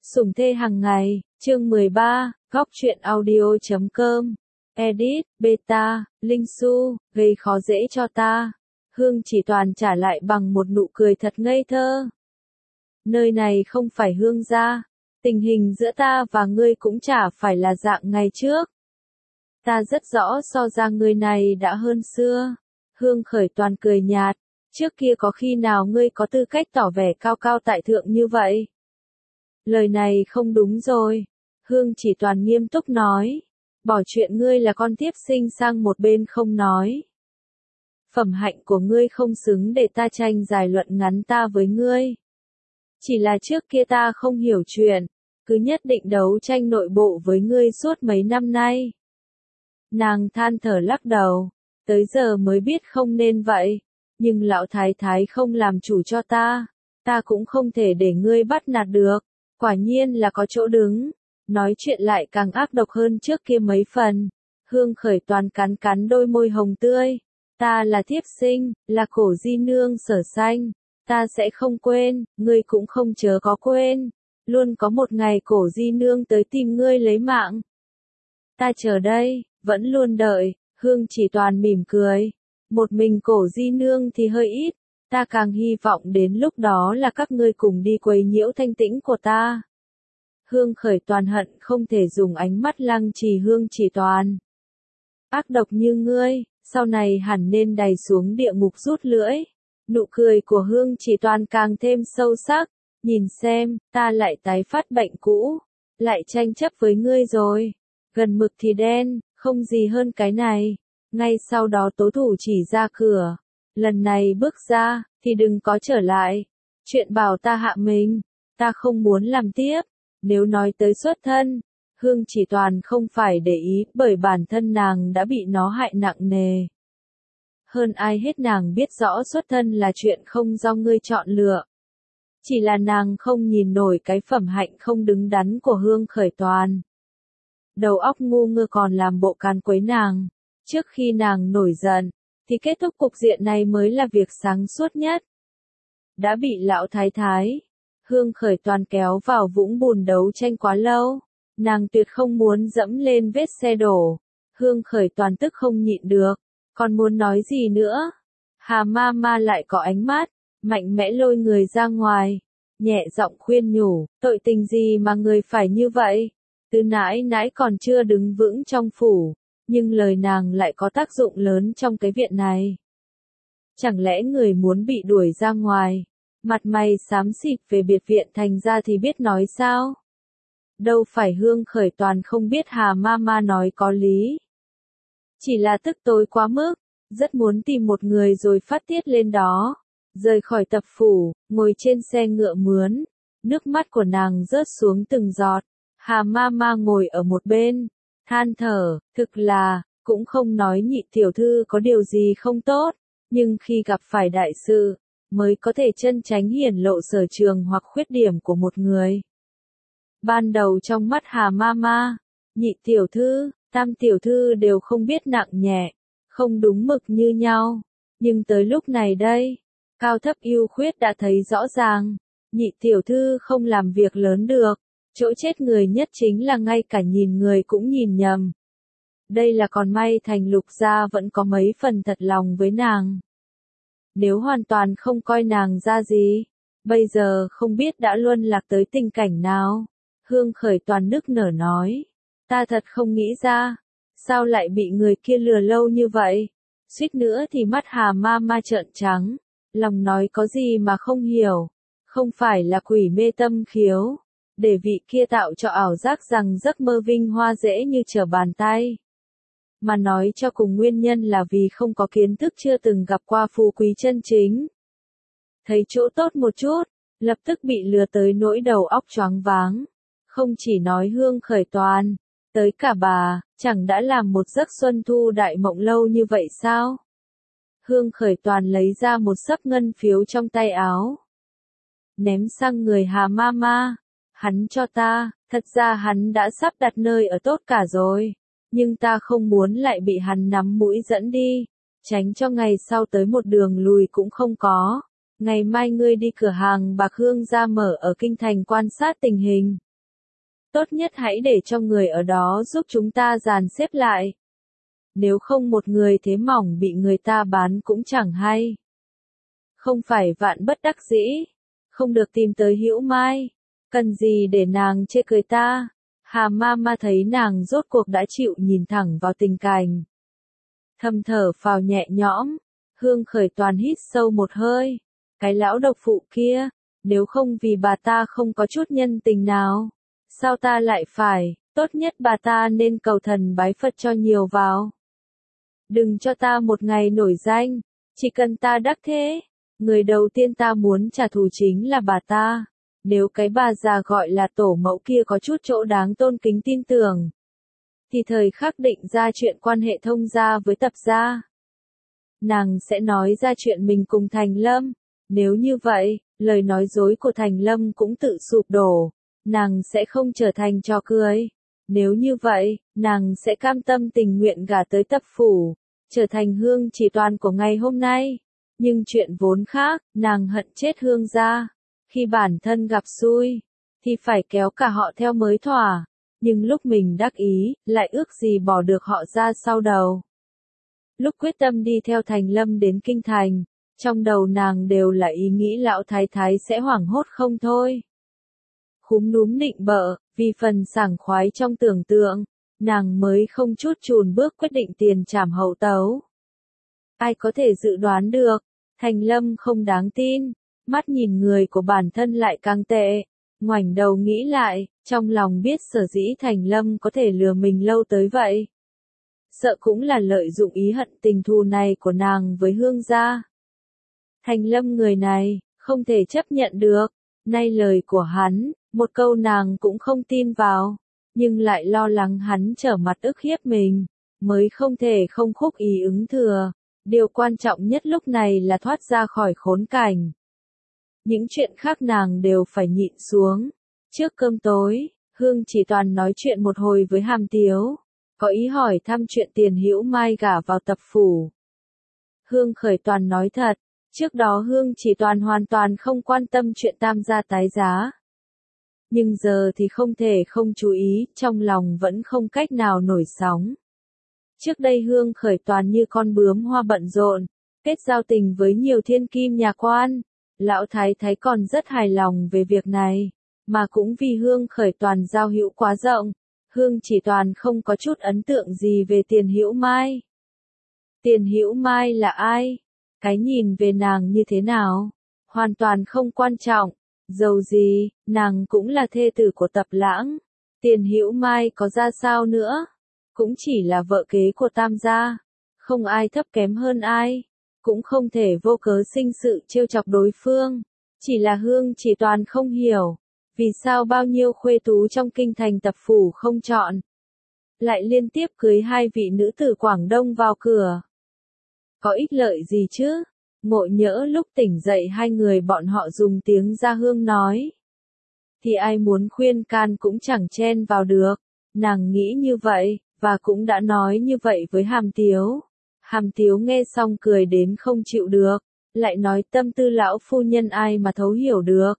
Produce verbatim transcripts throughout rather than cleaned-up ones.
Sủng thê hàng ngày, chương mười ba, góc truyện audio chấm com. Edit, beta, Linh Su, gây khó dễ cho ta. Hương Chỉ Toàn trả lại bằng một nụ cười thật ngây thơ. Nơi này không phải Hương gia. Tình hình giữa ta và ngươi cũng chả phải là dạng ngày trước. Ta rất rõ so ra ngươi này đã hơn xưa. Hương Khởi Toàn cười nhạt. Trước kia có khi nào ngươi có tư cách tỏ vẻ cao cao tại thượng như vậy? Lời này không đúng rồi. Hương Chỉ Toàn nghiêm túc nói. Bỏ chuyện ngươi là con tiếp sinh sang một bên không nói. Phẩm hạnh của ngươi không xứng để ta tranh dài luận ngắn ta với ngươi. Chỉ là trước kia ta không hiểu chuyện, cứ nhất định đấu tranh nội bộ với ngươi suốt mấy năm nay. Nàng than thở lắc đầu, tới giờ mới biết không nên vậy, nhưng lão thái thái không làm chủ cho ta, ta cũng không thể để ngươi bắt nạt được, quả nhiên là có chỗ đứng, nói chuyện lại càng ác độc hơn trước kia mấy phần. Hương Khởi Toàn cắn cắn đôi môi hồng tươi, ta là thiếp sinh, là cổ di nương Sở Xanh. Ta sẽ không quên, ngươi cũng không chớ có quên. Luôn có một ngày cổ di nương tới tìm ngươi lấy mạng. Ta chờ đây, vẫn luôn đợi. Hương Chỉ Toàn mỉm cười. Một mình cổ di nương thì hơi ít. Ta càng hy vọng đến lúc đó là các ngươi cùng đi quấy nhiễu thanh tĩnh của ta. Hương Khởi Toàn hận không thể dùng ánh mắt lăng trì Hương Chỉ Toàn. Ác độc như ngươi, sau này hẳn nên đày xuống địa ngục rút lưỡi. Nụ cười của Hương Chỉ Toàn càng thêm sâu sắc, nhìn xem, ta lại tái phát bệnh cũ, lại tranh chấp với ngươi rồi, gần mực thì đen, không gì hơn cái này. Ngay sau đó tố thủ chỉ ra cửa, lần này bước ra, thì đừng có trở lại, chuyện bảo ta hạ mình, ta không muốn làm tiếp. Nếu nói tới xuất thân, Hương Chỉ Toàn không phải để ý bởi bản thân nàng đã bị nó hại nặng nề. Hơn ai hết nàng biết rõ xuất thân là chuyện không do ngươi chọn lựa. Chỉ là nàng không nhìn nổi cái phẩm hạnh không đứng đắn của Hương Khởi Toàn. Đầu óc ngu ngơ còn làm bộ càn quấy nàng. Trước khi nàng nổi giận, thì kết thúc cục diện này mới là việc sáng suốt nhất. Đã bị lão thái thái, Hương Khởi Toàn kéo vào vũng bùn đấu tranh quá lâu. Nàng tuyệt không muốn dẫm lên vết xe đổ. Hương Khởi Toàn tức không nhịn được. Còn muốn nói gì nữa? Hà ma ma lại có ánh mắt, mạnh mẽ lôi người ra ngoài, nhẹ giọng khuyên nhủ, tội tình gì mà người phải như vậy? Từ nãi nãi còn chưa đứng vững trong phủ, nhưng lời nàng lại có tác dụng lớn trong cái viện này. Chẳng lẽ người muốn bị đuổi ra ngoài, mặt mày xám xịt về biệt viện thành ra thì biết nói sao? Đâu phải Hương Khởi Toàn không biết Hà ma ma nói có lý. Chỉ là tức tối quá mức, rất muốn tìm một người rồi phát tiết lên đó. Rời khỏi tập phủ, ngồi trên xe ngựa mướn, nước mắt của nàng rớt xuống từng giọt. Hà ma ma ngồi ở một bên, than thở, thực là, cũng không nói nhị tiểu thư có điều gì không tốt, nhưng khi gặp phải đại sự, mới có thể chân tránh hiển lộ sở trường hoặc khuyết điểm của một người. Ban đầu trong mắt Hà ma ma, nhị tiểu thư, tam tiểu thư đều không biết nặng nhẹ, không đúng mực như nhau, nhưng tới lúc này đây, cao thấp ưu khuyết đã thấy rõ ràng, nhị tiểu thư không làm việc lớn được, chỗ chết người nhất chính là ngay cả nhìn người cũng nhìn nhầm. Đây là còn may Thành Lục gia vẫn có mấy phần thật lòng với nàng. Nếu hoàn toàn không coi nàng ra gì, bây giờ không biết đã luân lạc tới tình cảnh nào. Hương Khởi Toàn nức nở nói. Ta thật không nghĩ ra, sao lại bị người kia lừa lâu như vậy? Suýt nữa thì mắt Hà ma ma trợn trắng, lòng nói có gì mà không hiểu, không phải là quỷ mê tâm khiếu, để vị kia tạo cho ảo giác rằng giấc mơ vinh hoa dễ như trở bàn tay. Mà nói cho cùng nguyên nhân là vì không có kiến thức chưa từng gặp qua phú quý chân chính. Thấy chỗ tốt một chút, lập tức bị lừa tới nỗi đầu óc choáng váng. Không chỉ nói Hương Khởi Toàn, tới cả bà, chẳng đã làm một giấc xuân thu đại mộng lâu như vậy sao? Hương Khởi Toàn lấy ra một xấp ngân phiếu trong tay áo. Ném sang người Hà ma ma. Hắn cho ta, thật ra hắn đã sắp đặt nơi ở tốt cả rồi. Nhưng ta không muốn lại bị hắn nắm mũi dẫn đi. Tránh cho ngày sau tới một đường lùi cũng không có. Ngày mai ngươi đi cửa hàng bạc Hương gia mở ở kinh thành quan sát tình hình. Tốt nhất hãy để cho người ở đó giúp chúng ta dàn xếp lại. Nếu không một người thế mỏng bị người ta bán cũng chẳng hay. Không phải vạn bất đắc dĩ, không được tìm tới Hữu Mai, cần gì để nàng chê cười ta. Hà ma ma thấy nàng rốt cuộc đã chịu nhìn thẳng vào tình cảnh. Thầm thở phào nhẹ nhõm, Hương Khởi Toàn hít sâu một hơi. Cái lão độc phụ kia, nếu không vì bà ta không có chút nhân tình nào, sao ta lại phải, tốt nhất bà ta nên cầu thần bái Phật cho nhiều vào. Đừng cho ta một ngày nổi danh, chỉ cần ta đắc thế, người đầu tiên ta muốn trả thù chính là bà ta. Nếu cái bà già gọi là tổ mẫu kia có chút chỗ đáng tôn kính tin tưởng, thì thời khắc định ra chuyện quan hệ thông gia với Tập gia, nàng sẽ nói ra chuyện mình cùng Thành Lâm. Nếu như vậy, lời nói dối của Thành Lâm cũng tự sụp đổ, nàng sẽ không trở thành trò cười. Nếu như vậy, nàng sẽ cam tâm tình nguyện gả tới Tập phủ, trở thành Hương Chỉ Toàn của ngày hôm nay. Nhưng chuyện vốn khác, nàng hận chết Hương gia. Khi bản thân gặp xui, thì phải kéo cả họ theo mới thỏa. Nhưng lúc mình đắc ý, lại ước gì bỏ được họ ra sau đầu. Lúc quyết tâm đi theo Thành Lâm đến Kinh Thành, trong đầu nàng đều là ý nghĩ lão thái thái sẽ hoảng hốt không thôi. Khúm núm nịnh bợ, vì phần sảng khoái trong tưởng tượng, nàng mới không chút chùn bước quyết định tiền trảm hậu tấu. Ai có thể dự đoán được, Thành Lâm không đáng tin, mắt nhìn người của bản thân lại càng tệ. Ngoảnh đầu nghĩ lại, trong lòng biết sở dĩ Thành Lâm có thể lừa mình lâu tới vậy. Sợ cũng là lợi dụng ý hận tình thù này của nàng với Hương gia. Thành Lâm người này, không thể chấp nhận được. Nay lời của hắn, một câu nàng cũng không tin vào, nhưng lại lo lắng hắn trở mặt ức hiếp mình, mới không thể không khúc ý ứng thừa. Điều quan trọng nhất lúc này là thoát ra khỏi khốn cảnh. Những chuyện khác nàng đều phải nhịn xuống. Trước cơm tối, Hương Chỉ Toàn nói chuyện một hồi với Hàm Tiếu, có ý hỏi thăm chuyện Tiền Hữu Mai gả vào Tập phủ. Hương Khởi Toàn nói thật, trước đó Hương Chỉ Toàn hoàn toàn không quan tâm chuyện Tam gia tái giá. Nhưng giờ thì không thể không chú ý, trong lòng vẫn không cách nào nổi sóng. Trước đây Hương Khởi Toàn như con bướm hoa bận rộn, kết giao tình với nhiều thiên kim nhà quan. Lão thái thái còn rất hài lòng về việc này, mà cũng vì Hương Khởi Toàn giao hữu quá rộng, Hương Chỉ Toàn không có chút ấn tượng gì về Tiền Hữu Mai. Tiền Hữu Mai là ai? Cái nhìn về nàng như thế nào? Hoàn toàn không quan trọng, dầu gì, nàng cũng là thê tử của Tập Lãng. Tiền Hữu Mai có ra sao nữa? Cũng chỉ là vợ kế của Tam gia, không ai thấp kém hơn ai. Cũng không thể vô cớ sinh sự trêu chọc đối phương. Chỉ là Hương Chỉ Toàn không hiểu, vì sao bao nhiêu khuê tú trong Kinh Thành Tập phủ không chọn, lại liên tiếp cưới hai vị nữ tử Quảng Đông vào cửa. Có ích lợi gì chứ? Ngộ nhỡ lúc tỉnh dậy hai người bọn họ dùng tiếng Gia Hương nói, thì ai muốn khuyên can cũng chẳng chen vào được. Nàng nghĩ như vậy, và cũng đã nói như vậy với Hàm Tiếu. Hàm Tiếu nghe xong cười đến không chịu được, lại nói tâm tư lão phu nhân ai mà thấu hiểu được.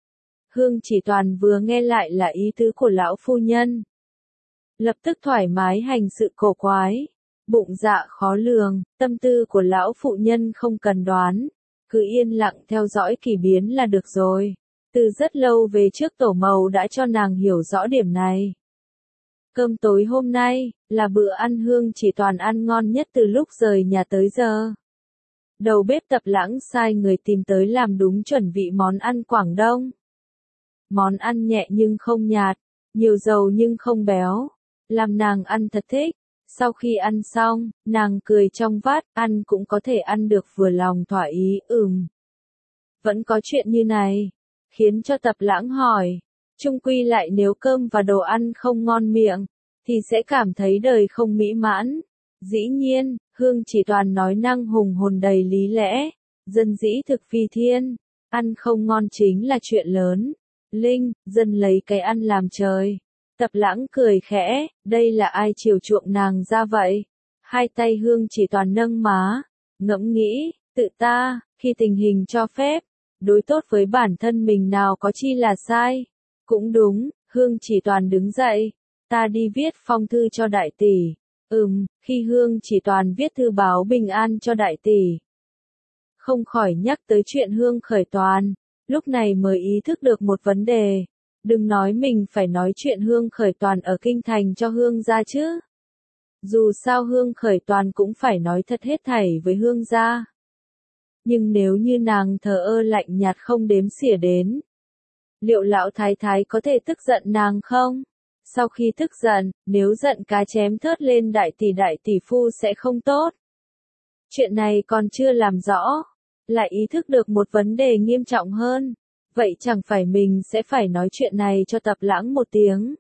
Hương Chỉ Toàn vừa nghe lại là ý tứ của lão phu nhân, lập tức thoải mái hành sự cổ quái, bụng dạ khó lường, tâm tư của lão phụ nhân không cần đoán, cứ yên lặng theo dõi kỳ biến là được rồi. Từ rất lâu về trước tổ mẫu đã cho nàng hiểu rõ điểm này. Cơm tối hôm nay, là bữa ăn Hương Chỉ Toàn ăn ngon nhất từ lúc rời nhà tới giờ. Đầu bếp Tập Lãng sai người tìm tới làm đúng chuẩn vị món ăn Quảng Đông. Món ăn nhẹ nhưng không nhạt, nhiều dầu nhưng không béo, làm nàng ăn thật thích. Sau khi ăn xong, nàng cười trong vắt, ăn cũng có thể ăn được vừa lòng thỏa ý, ừm. Vẫn có chuyện như này, khiến cho Tập Lãng hỏi. Chung quy lại nếu cơm và đồ ăn không ngon miệng, thì sẽ cảm thấy đời không mỹ mãn. Dĩ nhiên, Hương Chỉ Toàn nói năng hùng hồn đầy lý lẽ, dân dĩ thực phi thiên, ăn không ngon chính là chuyện lớn. Linh, dân lấy cái ăn làm trời. Tập Lãng cười khẽ, đây là ai chiều chuộng nàng ra vậy? Hai tay Hương Chỉ Toàn nâng má, ngẫm nghĩ, tự ta, khi tình hình cho phép, đối tốt với bản thân mình nào có chi là sai. Cũng đúng, Hương Chỉ Toàn đứng dậy, ta đi viết phong thư cho đại tỷ. Ừm, khi Hương Chỉ Toàn viết thư báo bình an cho đại tỷ, không khỏi nhắc tới chuyện Hương Khởi Toàn, lúc này mới ý thức được một vấn đề. Đừng nói mình phải nói chuyện Hương Khởi Toàn ở kinh thành cho Hương gia chứ. Dù sao Hương Khởi Toàn cũng phải nói thật hết thảy với Hương gia. Nhưng nếu như nàng thờ ơ lạnh nhạt không đếm xỉa đến, liệu lão thái thái có thể tức giận nàng không? Sau khi tức giận, nếu giận cá chém thớt lên đại tỷ đại tỷ phu sẽ không tốt. Chuyện này còn chưa làm rõ, lại ý thức được một vấn đề nghiêm trọng hơn. Vậy chẳng phải mình sẽ phải nói chuyện này cho Tập Lãng một tiếng.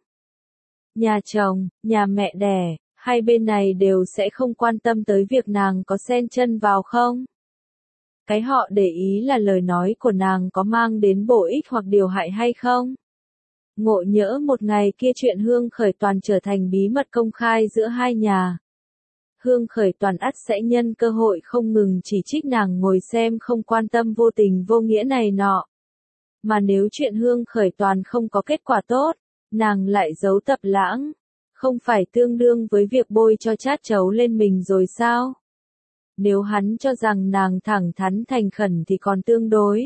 Nhà chồng, nhà mẹ đẻ, hai bên này đều sẽ không quan tâm tới việc nàng có xen chân vào không? Cái họ để ý là lời nói của nàng có mang đến bổ ích hoặc điều hại hay không? Ngộ nhỡ một ngày kia chuyện Hương Khởi Toàn trở thành bí mật công khai giữa hai nhà. Hương Khởi Toàn ắt sẽ nhân cơ hội không ngừng chỉ trích nàng ngồi xem không quan tâm vô tình vô nghĩa này nọ. Mà nếu chuyện Hương Khởi Toàn không có kết quả tốt, nàng lại giấu Tập Lãng, không phải tương đương với việc bôi cho chát chấu lên mình rồi sao? Nếu hắn cho rằng nàng thẳng thắn thành khẩn thì còn tương đối.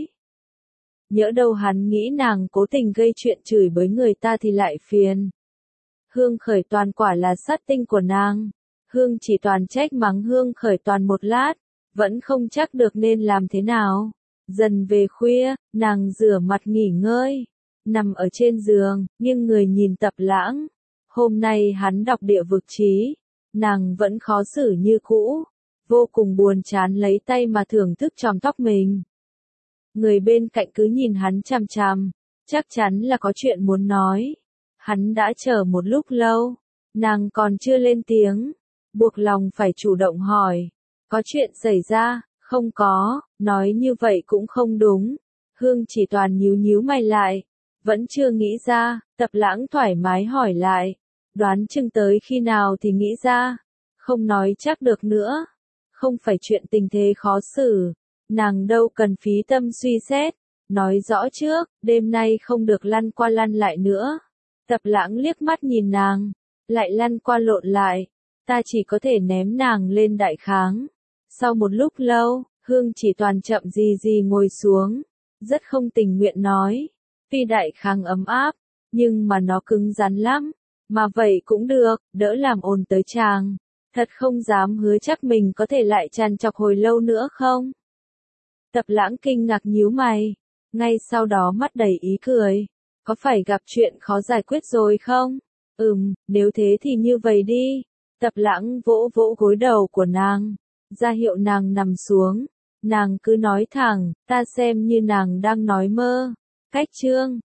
Nhỡ đâu hắn nghĩ nàng cố tình gây chuyện chửi bới người ta thì lại phiền. Hương Khởi Toàn quả là sát tinh của nàng. Hương Chỉ Toàn trách mắng Hương Khởi Toàn một lát, vẫn không chắc được nên làm thế nào. Dần về khuya, nàng rửa mặt nghỉ ngơi, nằm ở trên giường, nhưng người nhìn Tập Lãng. Hôm nay hắn đọc Địa Vực Chí, nàng vẫn khó xử như cũ, vô cùng buồn chán lấy tay mà thưởng thức chòm tóc mình. Người bên cạnh cứ nhìn hắn chằm chằm, chắc chắn là có chuyện muốn nói. Hắn đã chờ một lúc lâu, nàng còn chưa lên tiếng, buộc lòng phải chủ động hỏi, có chuyện xảy ra? Không có, nói như vậy cũng không đúng. Hương Chỉ Toàn nhíu nhíu mày lại, vẫn chưa nghĩ ra. Tập Lãng thoải mái hỏi lại, đoán chừng tới khi nào thì nghĩ ra, không nói chắc được nữa. Không phải chuyện tình thế khó xử, nàng đâu cần phí tâm suy xét, nói rõ trước, đêm nay không được lăn qua lăn lại nữa. Tập Lãng liếc mắt nhìn nàng, lại lăn qua lộn lại, ta chỉ có thể ném nàng lên đại kháng. Sau một lúc lâu, Hương Chỉ Toàn chậm gì gì ngồi xuống, rất không tình nguyện nói, tuy đại kháng ấm áp, nhưng mà nó cứng rắn lắm, mà vậy cũng được, đỡ làm ồn tới chàng. Thật không dám hứa chắc mình có thể lại trằn trọc hồi lâu nữa không? Tập Lãng kinh ngạc nhíu mày, ngay sau đó mắt đầy ý cười, có phải gặp chuyện khó giải quyết rồi không? Ừm, nếu thế thì như vậy đi. Tập Lãng vỗ vỗ gối đầu của nàng, ra hiệu nàng nằm xuống. Nàng cứ nói thẳng, ta xem như nàng đang nói mơ. Cách chương